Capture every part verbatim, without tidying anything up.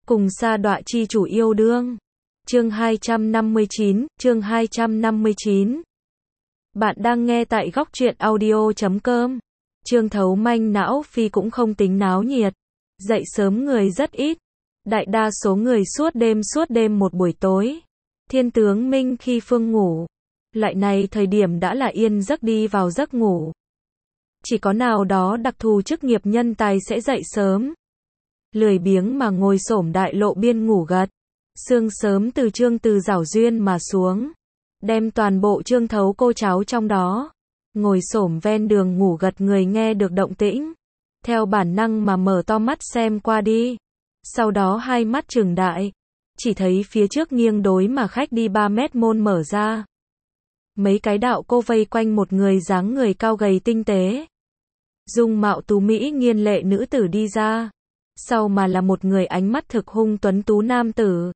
Cùng sa đọa chi chủ yêu đương. Chương hai trăm năm mươi chín, chương hai trăm năm mươi chín. Bạn đang nghe tại góc truyện audio chấm com. Trương Thấu manh não phi cũng không tính náo nhiệt. Dậy sớm người rất ít. Đại đa số người suốt đêm suốt đêm một buổi tối. Thiên tướng Minh khi phương ngủ. Lại này thời điểm đã là yên giấc đi vào giấc ngủ. Chỉ có nào đó đặc thù chức nghiệp nhân tài sẽ dậy sớm. Lười biếng mà ngồi xổm đại lộ biên ngủ gật. Sương sớm từ Trương Từ Giảo duyên mà xuống. Đem toàn bộ Trương Thấu cô cháu trong đó. Ngồi xổm ven đường ngủ gật người nghe được động tĩnh. Theo bản năng mà mở to mắt xem qua đi. Sau đó hai mắt trừng đại. Chỉ thấy phía trước nghiêng đối mà khách đi ba mét môn mở ra. Mấy cái đạo cô vây quanh một người dáng người cao gầy tinh tế. Dung mạo tú mỹ nghiên lệ nữ tử đi ra. Sau mà là một người ánh mắt thực hung tuấn tú nam tử.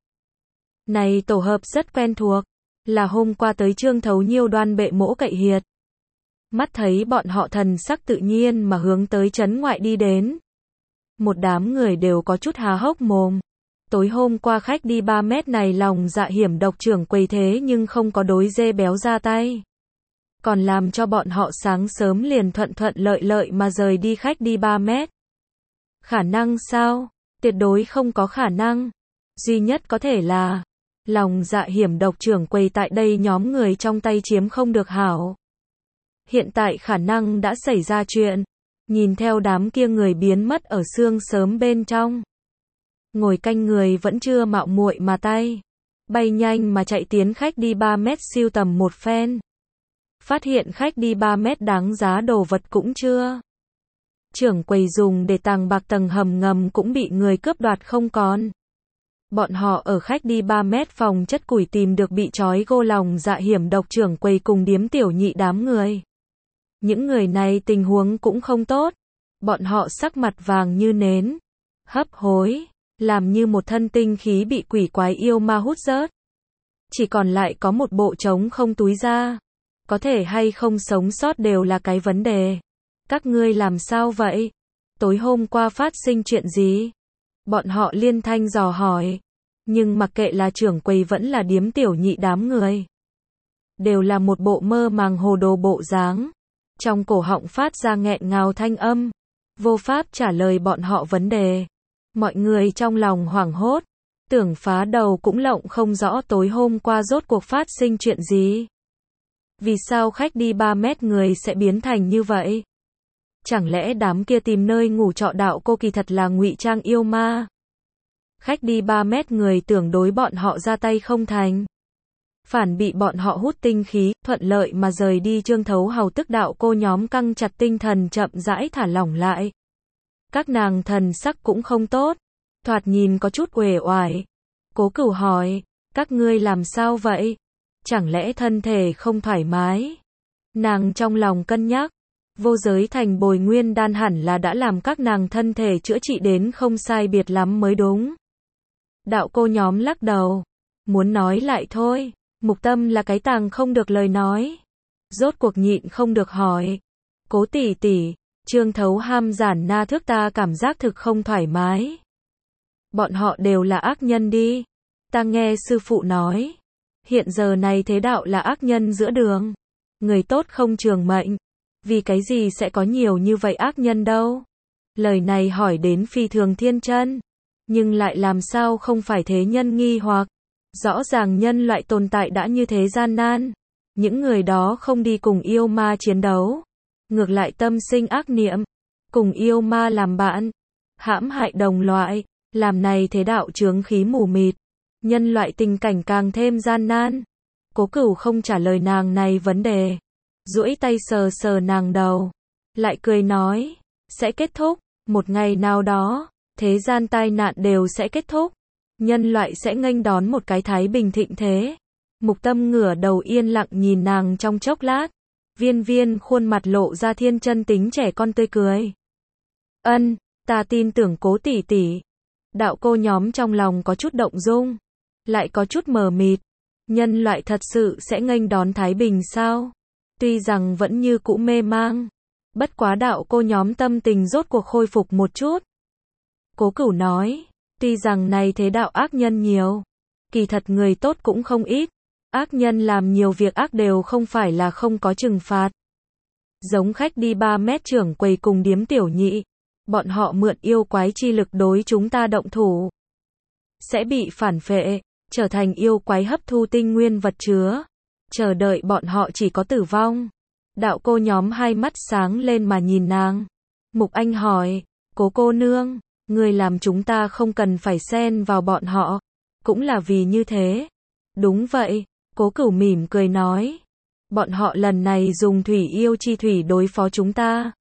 Này tổ hợp rất quen thuộc. Là hôm qua tới Trương Thấu Nhiêu đoan bệ mỗ cậy hiệt. Mắt thấy bọn họ thần sắc tự nhiên mà hướng tới trấn ngoại đi đến. Một đám người đều có chút há hốc mồm. Tối hôm qua khách đi ba mét này lòng dạ hiểm độc trưởng quầy thế nhưng không có đối dê béo ra tay. Còn làm cho bọn họ sáng sớm liền thuận thuận lợi lợi mà rời đi khách đi ba mét. Khả năng sao? Tuyệt đối không có khả năng. Duy nhất có thể là lòng dạ hiểm độc trưởng quầy tại đây nhóm người trong tay chiếm không được hảo. Hiện tại khả năng đã xảy ra chuyện. Nhìn theo đám kia người biến mất ở sương sớm bên trong. Ngồi canh người vẫn chưa mạo muội mà tay. Bay nhanh mà chạy tiến khách đi ba mét siêu tầm một phen. Phát hiện khách đi ba mét đáng giá đồ vật cũng chưa. Trưởng quầy dùng để tàng bạc tầng hầm ngầm cũng bị người cướp đoạt không còn. Bọn họ ở khách đi ba mét phòng chất củi tìm được bị trói gô lòng dạ hiểm độc trưởng quầy cùng điếm tiểu nhị đám người. Những người này tình huống cũng không tốt. Bọn họ sắc mặt vàng như nến. Hấp hối. Làm như một thân tinh khí bị quỷ quái yêu ma hút rớt. Chỉ còn lại có một bộ trống không túi ra. Có thể hay không sống sót đều là cái vấn đề. Các ngươi làm sao vậy? Tối hôm qua phát sinh chuyện gì? Bọn họ liên thanh dò hỏi. Nhưng mặc kệ là trưởng quầy vẫn là điếm tiểu nhị đám người. Đều là một bộ mơ màng hồ đồ bộ dáng. Trong cổ họng phát ra nghẹn ngào thanh âm. Vô pháp trả lời bọn họ vấn đề. Mọi người trong lòng hoảng hốt. Tưởng phá đầu cũng lộng không rõ tối hôm qua rốt cuộc phát sinh chuyện gì. Vì sao khách đi ba mét người sẽ biến thành như vậy? Chẳng lẽ đám kia tìm nơi ngủ trọ đạo cô kỳ thật là ngụy trang yêu ma? Khách đi ba mét người tưởng đối bọn họ ra tay không thành. Phản bị bọn họ hút tinh khí, thuận lợi mà rời đi. Trương Thấu hầu tức đạo cô nhóm căng chặt tinh thần chậm rãi thả lỏng lại. Các nàng thần sắc cũng không tốt. Thoạt nhìn có chút uể oải. Cố Cửu hỏi, các ngươi làm sao vậy? Chẳng lẽ thân thể không thoải mái? Nàng trong lòng cân nhắc. Vô giới thành bồi nguyên đan hẳn là đã làm các nàng thân thể chữa trị đến không sai biệt lắm mới đúng. Đạo cô nhóm lắc đầu. Muốn nói lại thôi. Mục Tâm là cái tàng không được lời nói. Rốt cuộc nhịn không được hỏi. Cố tỷ tỷ, Trương Thấu ham giản na thước ta cảm giác thực không thoải mái. Bọn họ đều là ác nhân đi. Ta nghe sư phụ nói. Hiện giờ này thế đạo là ác nhân giữa đường. Người tốt không trường mệnh. Vì cái gì sẽ có nhiều như vậy ác nhân đâu? Lời này hỏi đến phi thường thiên chân. Nhưng lại làm sao không phải thế nhân nghi hoặc. Rõ ràng nhân loại tồn tại đã như thế gian nan. Những người đó không đi cùng yêu ma chiến đấu. Ngược lại tâm sinh ác niệm. Cùng yêu ma làm bạn. Hãm hại đồng loại. Làm này thế đạo chướng khí mù mịt. Nhân loại tình cảnh càng thêm gian nan. Cố Cửu không trả lời nàng này vấn đề. Duỗi tay sờ sờ nàng đầu. Lại cười nói. Sẽ kết thúc. Một ngày nào đó. Thế gian tai nạn đều sẽ kết thúc. Nhân loại sẽ nghênh đón một cái thái bình thịnh thế. Mục Tâm ngửa đầu yên lặng nhìn nàng trong chốc lát. Viên viên khuôn mặt lộ ra thiên chân tính trẻ con tươi cười. Ân, ta tin tưởng Cố tỷ tỷ. Đạo cô nhóm trong lòng có chút động dung. Lại có chút mờ mịt. Nhân loại thật sự sẽ nghênh đón thái bình sao? Tuy rằng vẫn như cũ mê mang. Bất quá đạo cô nhóm tâm tình rốt cuộc khôi phục một chút. Cố Cửu nói. Tuy rằng này thế đạo ác nhân nhiều, kỳ thật người tốt cũng không ít. Ác nhân làm nhiều việc ác đều không phải là không có trừng phạt. Giống khách đi ba mét trưởng quầy cùng điếm tiểu nhị, bọn họ mượn yêu quái chi lực đối chúng ta động thủ, sẽ bị phản phệ, trở thành yêu quái hấp thu tinh nguyên vật chứa, chờ đợi bọn họ chỉ có tử vong. Đạo cô nhóm hai mắt sáng lên mà nhìn nàng. Mục Anh hỏi, Cố cô nương, người làm chúng ta không cần phải xen vào bọn họ, cũng là vì như thế. Đúng vậy, Cố Cửu mỉm cười nói. Bọn họ lần này dùng thủy yêu chi thủy đối phó chúng ta,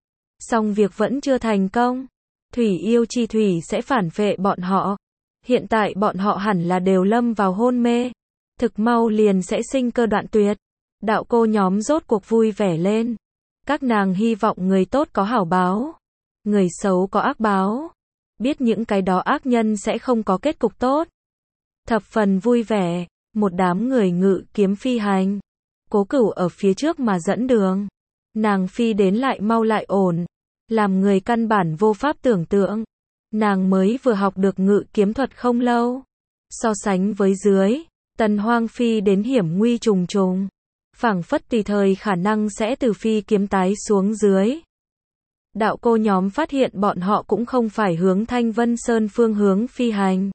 song việc vẫn chưa thành công. Thủy yêu chi thủy sẽ phản phệ bọn họ. Hiện tại bọn họ hẳn là đều lâm vào hôn mê, thực mau liền sẽ sinh cơ đoạn tuyệt. Đạo cô nhóm rốt cuộc vui vẻ lên. Các nàng hy vọng người tốt có hảo báo, người xấu có ác báo. Biết những cái đó ác nhân sẽ không có kết cục tốt. Thập phần vui vẻ, một đám người ngự kiếm phi hành. Cố Cửu ở phía trước mà dẫn đường. Nàng phi đến lại mau lại ổn, làm người căn bản vô pháp tưởng tượng. Nàng mới vừa học được ngự kiếm thuật không lâu. So sánh với dưới, Tần Hoang phi đến hiểm nguy trùng trùng, phảng phất tùy thời khả năng sẽ từ phi kiếm tái xuống dưới. Đạo cô nhóm phát hiện bọn họ cũng không phải hướng Thanh Vân Sơn phương hướng phi hành.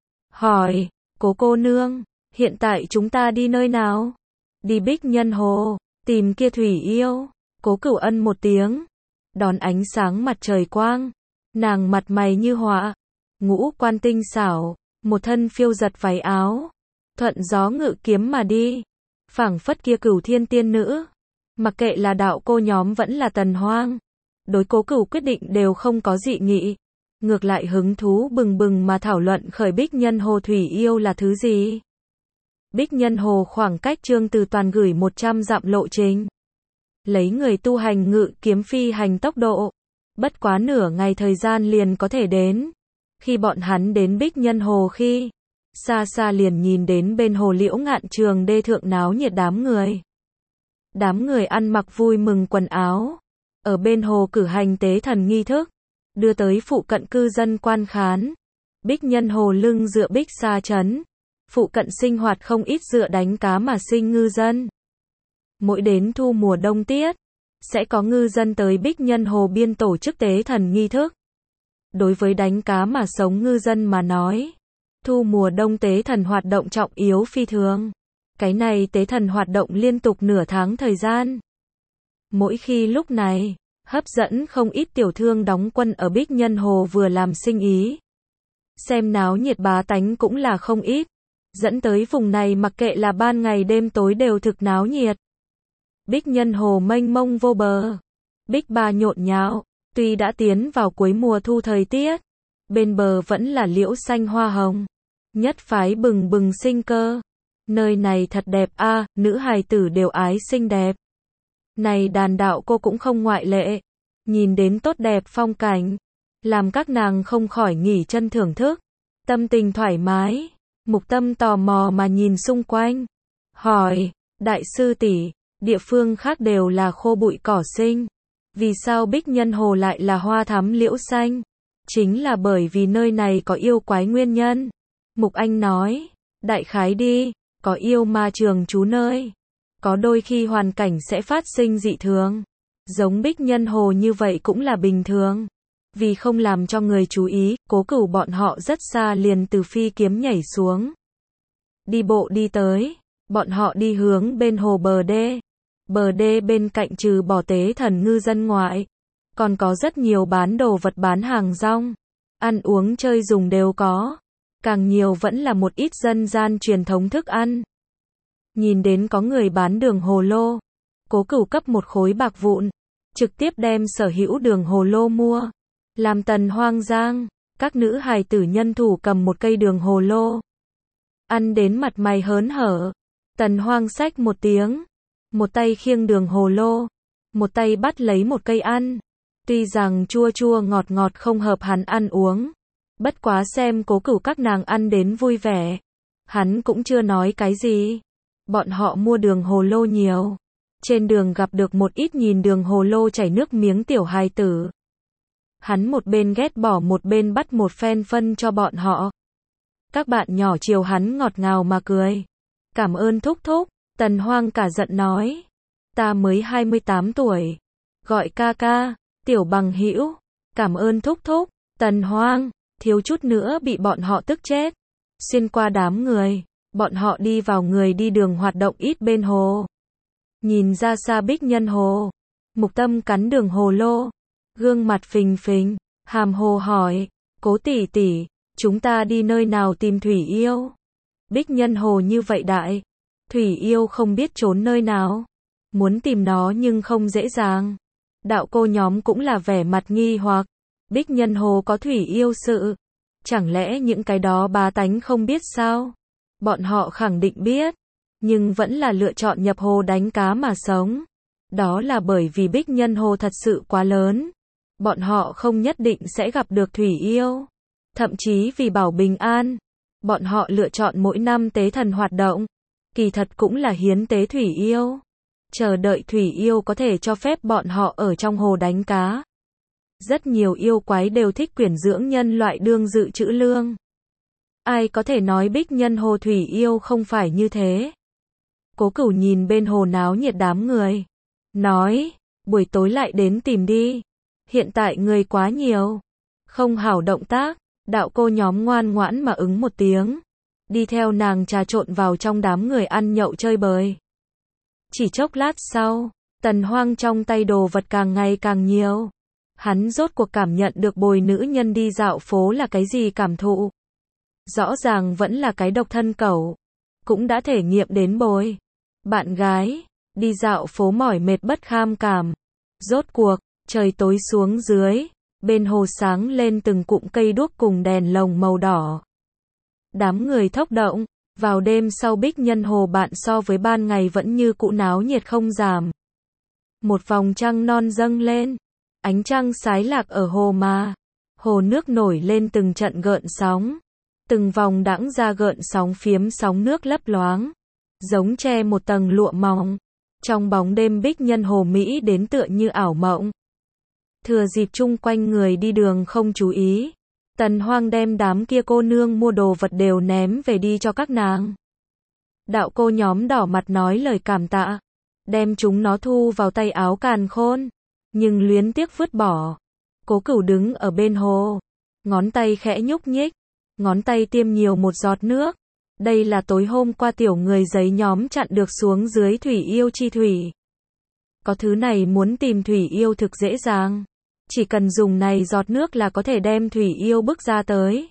Hỏi, Cố cô nương, hiện tại chúng ta đi nơi nào? Đi Bích Nhân Hồ, tìm kia thủy yêu. Cố Cửu ân một tiếng, đón ánh sáng mặt trời quang. Nàng mặt mày như họa, ngũ quan tinh xảo, một thân phiêu giật váy áo, thuận gió ngự kiếm mà đi, phảng phất kia Cửu thiên tiên nữ. Mặc kệ là đạo cô nhóm vẫn là Tần Hoang, đối Cố Cửu quyết định đều không có dị nghị, ngược lại hứng thú bừng bừng mà thảo luận khởi Bích Nhân Hồ thủy yêu là thứ gì. Bích Nhân Hồ khoảng cách Trương Từ Toàn gửi một trăm dặm lộ trình, lấy người tu hành ngự kiếm phi hành tốc độ, bất quá nửa ngày thời gian liền có thể đến. Khi bọn hắn đến Bích Nhân Hồ khi, xa xa liền nhìn đến bên hồ Liễu Ngạn Trường đê thượng náo nhiệt đám người. Đám người ăn mặc vui mừng quần áo, ở bên hồ cử hành tế thần nghi thức, đưa tới phụ cận cư dân quan khán. Bích Nhân Hồ lưng dựa Bích Sa trấn, phụ cận sinh hoạt không ít dựa đánh cá mà sinh ngư dân. Mỗi đến thu mùa đông tiết, sẽ có ngư dân tới Bích Nhân Hồ biên tổ chức tế thần nghi thức. Đối với đánh cá mà sống ngư dân mà nói, thu mùa đông tế thần hoạt động trọng yếu phi thường. Cái này tế thần hoạt động liên tục nửa tháng thời gian. Mỗi khi lúc này, hấp dẫn không ít tiểu thương đóng quân ở Bích Nhân Hồ vừa làm sinh ý. Xem náo nhiệt bá tánh cũng là không ít, dẫn tới vùng này mặc kệ là ban ngày đêm tối đều thực náo nhiệt. Bích Nhân Hồ mênh mông vô bờ, Bích Ba nhộn nhạo, tuy đã tiến vào cuối mùa thu thời tiết, bên bờ vẫn là liễu xanh hoa hồng, nhất phái bừng bừng sinh cơ. Nơi này thật đẹp a, à, nữ hài tử đều ái xinh đẹp. Này đàn đạo cô cũng không ngoại lệ, nhìn đến tốt đẹp phong cảnh, làm các nàng không khỏi nghỉ chân thưởng thức, tâm tình thoải mái. Mục Tâm tò mò mà nhìn xung quanh, hỏi, đại sư tỷ, địa phương khác đều là khô bụi cỏ sinh, vì sao Bích Nhân Hồ lại là hoa thắm liễu xanh? Chính là bởi vì nơi này có yêu quái nguyên nhân. Mục Anh nói, đại khái đi, có yêu ma trường trú nơi, có đôi khi hoàn cảnh sẽ phát sinh dị thường, giống Bích Nhân Hồ như vậy cũng là bình thường. Vì không làm cho người chú ý, Cố Cửu bọn họ rất xa liền từ phi kiếm nhảy xuống, đi bộ đi tới. Bọn họ đi hướng bên hồ bờ đê. Bờ đê bên cạnh trừ bỏ tế thần ngư dân ngoại, còn có rất nhiều bán đồ vật bán hàng rong, ăn uống chơi dùng đều có, càng nhiều vẫn là một ít dân gian truyền thống thức ăn. Nhìn đến có người bán đường hồ lô, Cố Cửu cấp một khối bạc vụn, trực tiếp đem sở hữu đường hồ lô mua, làm Tần Hoang giang. Các nữ hài tử nhân thủ cầm một cây đường hồ lô, ăn đến mặt mày hớn hở. Tần Hoang xách một tiếng, một tay khiêng đường hồ lô, một tay bắt lấy một cây ăn. Tuy rằng chua chua ngọt ngọt không hợp hắn ăn uống, bất quá xem Cố Cửu các nàng ăn đến vui vẻ, hắn cũng chưa nói cái gì. Bọn họ mua đường hồ lô nhiều, trên đường gặp được một ít nhìn đường hồ lô chảy nước miếng tiểu hài tử. Hắn một bên ghét bỏ một bên bắt một phen phân cho bọn họ. Các bạn nhỏ chiều hắn ngọt ngào mà cười. Cảm ơn thúc thúc, Tần Hoang cả giận nói. Ta mới hai mươi tám tuổi. Gọi ca ca, tiểu bằng hữu. Cảm ơn thúc thúc, Tần Hoang, thiếu chút nữa bị bọn họ tức chết. Xuyên qua đám người, bọn họ đi vào người đi đường hoạt động ít bên hồ. Nhìn ra xa Bích Nhân Hồ. Mục Tâm cắn đường hồ lô. Gương mặt phình phình, hàm hồ hỏi, Cố tỷ tỷ, chúng ta đi nơi nào tìm Thủy Yêu? Bích Nhân Hồ như vậy đại, Thủy Yêu không biết trốn nơi nào. Muốn tìm nó nhưng không dễ dàng. Đạo cô nhóm cũng là vẻ mặt nghi hoặc. Bích Nhân Hồ có Thủy Yêu sự. Chẳng lẽ những cái đó bá tánh không biết sao? Bọn họ khẳng định biết. Nhưng vẫn là lựa chọn nhập hồ đánh cá mà sống. Đó là bởi vì Bích Nhân Hồ thật sự quá lớn. Bọn họ không nhất định sẽ gặp được Thủy Yêu. Thậm chí vì bảo bình an, bọn họ lựa chọn mỗi năm tế thần hoạt động. Kỳ thật cũng là hiến tế Thủy Yêu. Chờ đợi Thủy Yêu có thể cho phép bọn họ ở trong hồ đánh cá. Rất nhiều yêu quái đều thích quyển dưỡng nhân loại đương dự trữ lương. Ai có thể nói Bích Nhân Hồ Thủy Yêu không phải như thế? Cố Cửu nhìn bên hồ náo nhiệt đám người. Nói, buổi tối lại đến tìm đi. Hiện tại người quá nhiều. Không hảo động tác. Đạo cô nhóm ngoan ngoãn mà ứng một tiếng. Đi theo nàng trà trộn vào trong đám người ăn nhậu chơi bời. Chỉ chốc lát sau, Tần Hoang trong tay đồ vật càng ngày càng nhiều. Hắn rốt cuộc cảm nhận được bồi nữ nhân đi dạo phố là cái gì cảm thụ. Rõ ràng vẫn là cái độc thân cẩu. Cũng đã thể nghiệm đến bồi. Bạn gái, đi dạo phố mỏi mệt bất kham cảm. Rốt cuộc, trời tối xuống dưới. Bên hồ sáng lên từng cụm cây đuốc cùng đèn lồng màu đỏ. Đám người thốc động. Vào đêm sau Bích Nhân Hồ bạn so với ban ngày vẫn như cũ náo nhiệt không giảm. Một vòng trăng non dâng lên. Ánh trăng sái lạc ở hồ mà. Hồ nước nổi lên từng trận gợn sóng. Từng vòng đãng ra gợn sóng phiếm sóng nước lấp loáng. Giống che một tầng lụa mỏng. Trong bóng đêm Bích Nhân Hồ Mỹ đến tựa như ảo mộng. Thừa dịp chung quanh người đi đường không chú ý. Tần Hoang đem đám kia cô nương mua đồ vật đều ném về đi cho các nàng. Đạo cô nhóm đỏ mặt nói lời cảm tạ. Đem chúng nó thu vào tay áo càn khôn. Nhưng luyến tiếc vứt bỏ. Cố Cửu đứng ở bên hồ. Ngón tay khẽ nhúc nhích. Ngón tay tiêm nhiều một giọt nước. Đây là tối hôm qua tiểu người giấy nhóm chặn được xuống dưới Thủy Yêu chi thủy. Có thứ này muốn tìm Thủy Yêu thực dễ dàng. Chỉ cần dùng này giọt nước là có thể đem Thủy Yêu bức ra tới.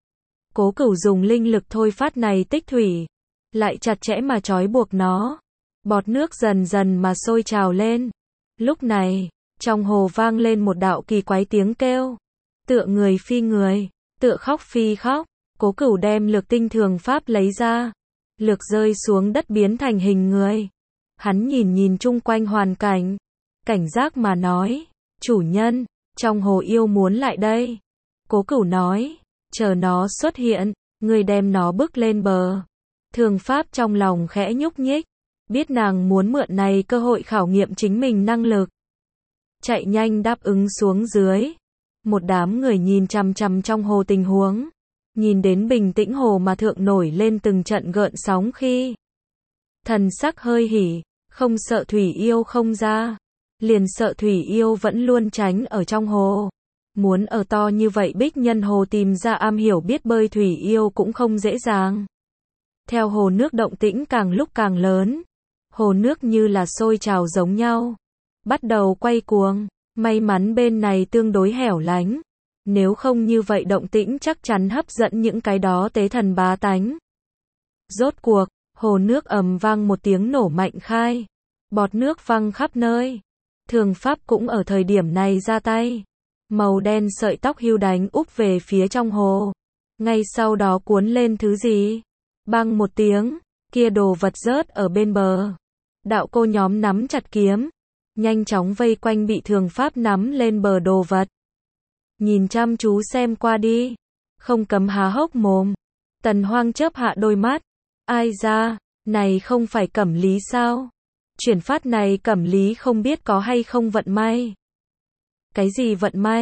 Cố Cửu dùng linh lực thôi phát này tích thủy. Lại chặt chẽ mà trói buộc nó. Bọt nước dần dần mà sôi trào lên. Lúc này, trong hồ vang lên một đạo kỳ quái tiếng kêu. Tựa người phi người, tựa khóc phi khóc. Cố Cửu đem lược tinh thường pháp lấy ra. Lược rơi xuống đất biến thành hình người. Hắn nhìn nhìn chung quanh hoàn cảnh. Cảnh giác mà nói. Chủ nhân, trong hồ yêu muốn lại đây. Cố Cửu nói. Chờ nó xuất hiện, người đem nó bước lên bờ. Thường pháp trong lòng khẽ nhúc nhích. Biết nàng muốn mượn này cơ hội khảo nghiệm chính mình năng lực. Chạy nhanh đáp ứng xuống dưới. Một đám người nhìn chằm chằm trong hồ tình huống. Nhìn đến bình tĩnh hồ mà thượng nổi lên từng trận gợn sóng khi. Thần sắc hơi hỉ, không sợ Thủy Yêu không ra. Liền sợ Thủy Yêu vẫn luôn tránh ở trong hồ. Muốn ở to như vậy Bích Nhân Hồ tìm ra am hiểu biết bơi Thủy Yêu cũng không dễ dàng. Theo hồ nước động tĩnh càng lúc càng lớn. Hồ nước như là sôi trào giống nhau. Bắt đầu quay cuồng. May mắn bên này tương đối hẻo lánh. Nếu không như vậy động tĩnh chắc chắn hấp dẫn những cái đó tế thần bá tánh. Rốt cuộc, hồ nước ầm vang một tiếng nổ mạnh khai. Bọt nước văng khắp nơi. Thường pháp cũng ở thời điểm này ra tay. Màu đen sợi tóc hưu đánh úp về phía trong hồ. Ngay sau đó cuốn lên thứ gì? Bang một tiếng, kia đồ vật rớt ở bên bờ. Đạo cô nhóm nắm chặt kiếm. Nhanh chóng vây quanh bị thường pháp nắm lên bờ đồ vật. Nhìn chăm chú xem qua đi. Không cấm há hốc mồm. Tần Hoang chớp hạ đôi mắt. Ai ra, này không phải Cẩm Lý sao? Chuyển phát này Cẩm Lý không biết có hay không vận may. Cái gì vận may?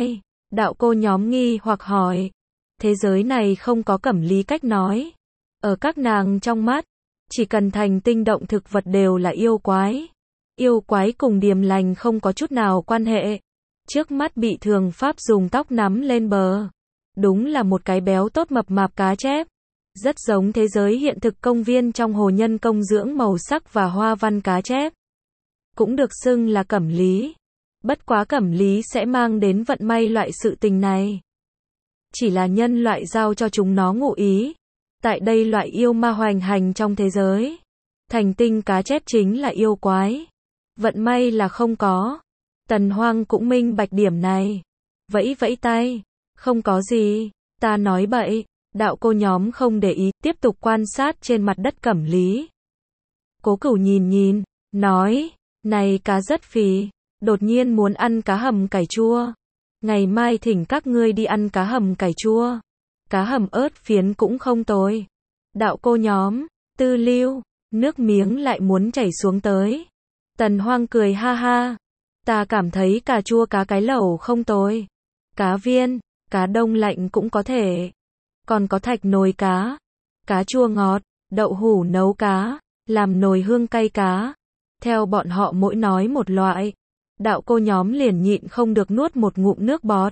Đạo cô nhóm nghi hoặc hỏi. Thế giới này không có cẩm lý cách nói. Ở các nàng trong mắt, chỉ cần thành tinh động thực vật đều là yêu quái. Yêu quái cùng điềm lành không có chút nào quan hệ. Trước mắt bị thường pháp dùng tóc nắm lên bờ. Đúng là một cái béo tốt mập mạp cá chép. Rất giống thế giới hiện thực công viên trong hồ nhân công dưỡng màu sắc và hoa văn cá chép. Cũng được xưng là cẩm lý. Bất quá cẩm lý sẽ mang đến vận may loại sự tình này. Chỉ là nhân loại giao cho chúng nó ngụ ý. Tại đây loại yêu ma hoành hành trong thế giới. Thành tinh cá chép chính là yêu quái. Vận may là không có. Tần Hoang cũng minh bạch điểm này. Vẫy vẫy tay. Không có gì. Ta nói bậy. Đạo cô nhóm không để ý, tiếp tục quan sát trên mặt đất cẩm lý. Cố Cửu nhìn nhìn, nói, này cá rất phì, đột nhiên muốn ăn cá hầm cải chua. Ngày mai thỉnh các ngươi đi ăn cá hầm cải chua. Cá hầm ớt phiến cũng không tồi. Đạo cô nhóm, tư lưu, nước miếng lại muốn chảy xuống tới. Tần Hoang cười ha ha. Ta cảm thấy cà chua cá cái lẩu không tồi. Cá viên, cá đông lạnh cũng có thể. Còn có thạch nồi cá, cá chua ngọt, đậu hủ nấu cá, làm nồi hương cay cá. Theo bọn họ mỗi nói một loại, đạo cô nhóm liền nhịn không được nuốt một ngụm nước bọt.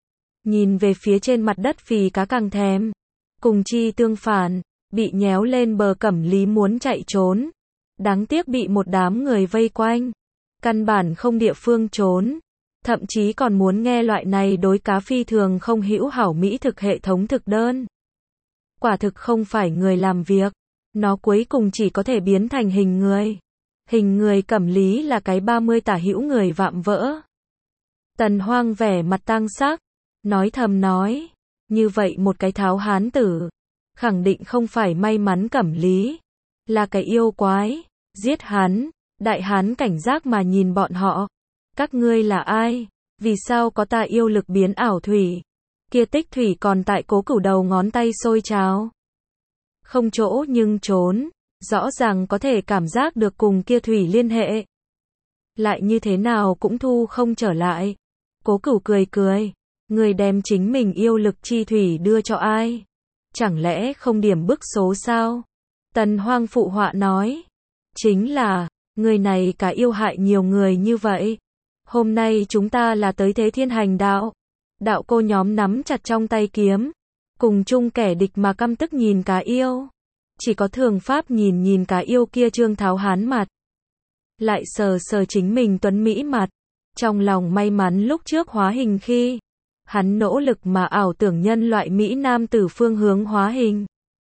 Nhìn về phía trên mặt đất phì cá càng thèm. Cùng chi tương phản, bị nhéo lên bờ cẩm lý muốn chạy trốn. Đáng tiếc bị một đám người vây quanh. Căn bản không địa phương trốn. Thậm chí còn muốn nghe loại này đối cá phi thường không hữu hảo mỹ thực hệ thống thực đơn. Quả thực không phải người làm việc. Nó cuối cùng chỉ có thể biến thành hình người. Hình người cẩm lý là cái ba mươi tả hữu người vạm vỡ. Tần Hoang vẻ mặt tang sắc. Nói thầm nói. Như vậy một cái tháo hán tử. Khẳng định không phải may mắn cẩm lý. Là cái yêu quái. Giết hắn. Đại hán cảnh giác mà nhìn bọn họ. Các ngươi là ai? Vì sao có ta yêu lực biến ảo thủy? Kia tích thủy còn tại Cố Cửu đầu ngón tay sôi trào. Không chỗ nhưng trốn. Rõ ràng có thể cảm giác được cùng kia thủy liên hệ. Lại như thế nào cũng thu không trở lại. Cố Cửu cười cười. Người đem chính mình yêu lực chi thủy đưa cho ai? Chẳng lẽ không điểm bức số sao? Tần Hoang phụ họa nói. Chính là, người này cả yêu hại nhiều người như vậy. Hôm nay chúng ta là tới thế thiên hành đạo. Đạo cô nhóm nắm chặt trong tay kiếm. Cùng chung kẻ địch mà căm tức nhìn cá yêu. Chỉ có thường pháp nhìn nhìn cá yêu kia trương tháo hán mặt. Lại sờ sờ chính mình tuấn mỹ mặt. Trong lòng may mắn lúc trước hóa hình khi. Hắn nỗ lực mà ảo tưởng nhân loại Mỹ Nam tử phương hướng hóa hình.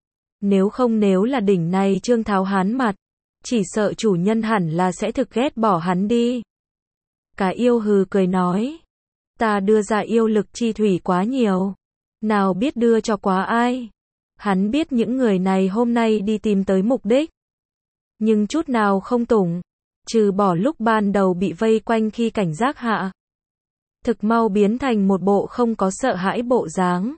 Nếu không nếu là đỉnh này trương tháo hán mặt. Chỉ sợ chủ nhân hẳn là sẽ thực ghét bỏ hắn đi. Cá yêu hừ cười nói. Ta đưa ra yêu lực chi thủy quá nhiều. Nào biết đưa cho quá ai. Hắn biết những người này hôm nay đi tìm tới mục đích. Nhưng chút nào không tủng. Trừ bỏ lúc ban đầu bị vây quanh khi cảnh giác hạ. Thực mau biến thành một bộ không có sợ hãi bộ dáng.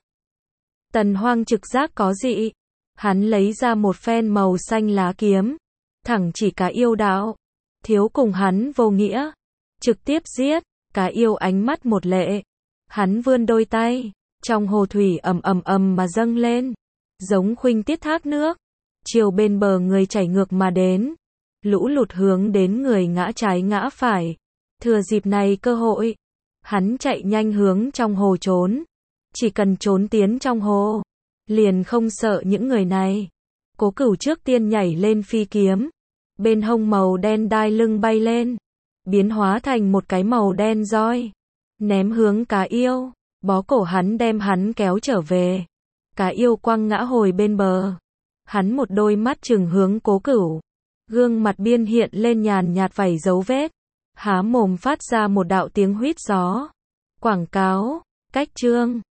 Tần Hoang trực giác có dị. Hắn lấy ra một phen màu xanh lá kiếm. Thẳng chỉ cá yêu đạo. Thiếu cùng hắn vô nghĩa. Trực tiếp giết. Cá yêu ánh mắt một lệ. Hắn vươn đôi tay. Trong hồ thủy ầm ầm ầm mà dâng lên. Giống khuynh tiết thác nước. Chiều bên bờ người chảy ngược mà đến. Lũ lụt hướng đến người ngã trái ngã phải. Thừa dịp này cơ hội. Hắn chạy nhanh hướng trong hồ trốn. Chỉ cần trốn tiến trong hồ. Liền không sợ những người này. Cố Cửu trước tiên nhảy lên phi kiếm. Bên hông màu đen đai lưng bay lên. Biến hóa thành một cái màu đen roi. Ném hướng cá yêu. Bó cổ hắn đem hắn kéo trở về. Cá yêu quăng ngã hồi bên bờ. Hắn một đôi mắt trừng hướng Cố Cửu. Gương mặt biên hiện lên nhàn nhạt vảy dấu vết. Há mồm phát ra một đạo tiếng huýt gió. Quảng cáo, cách chương.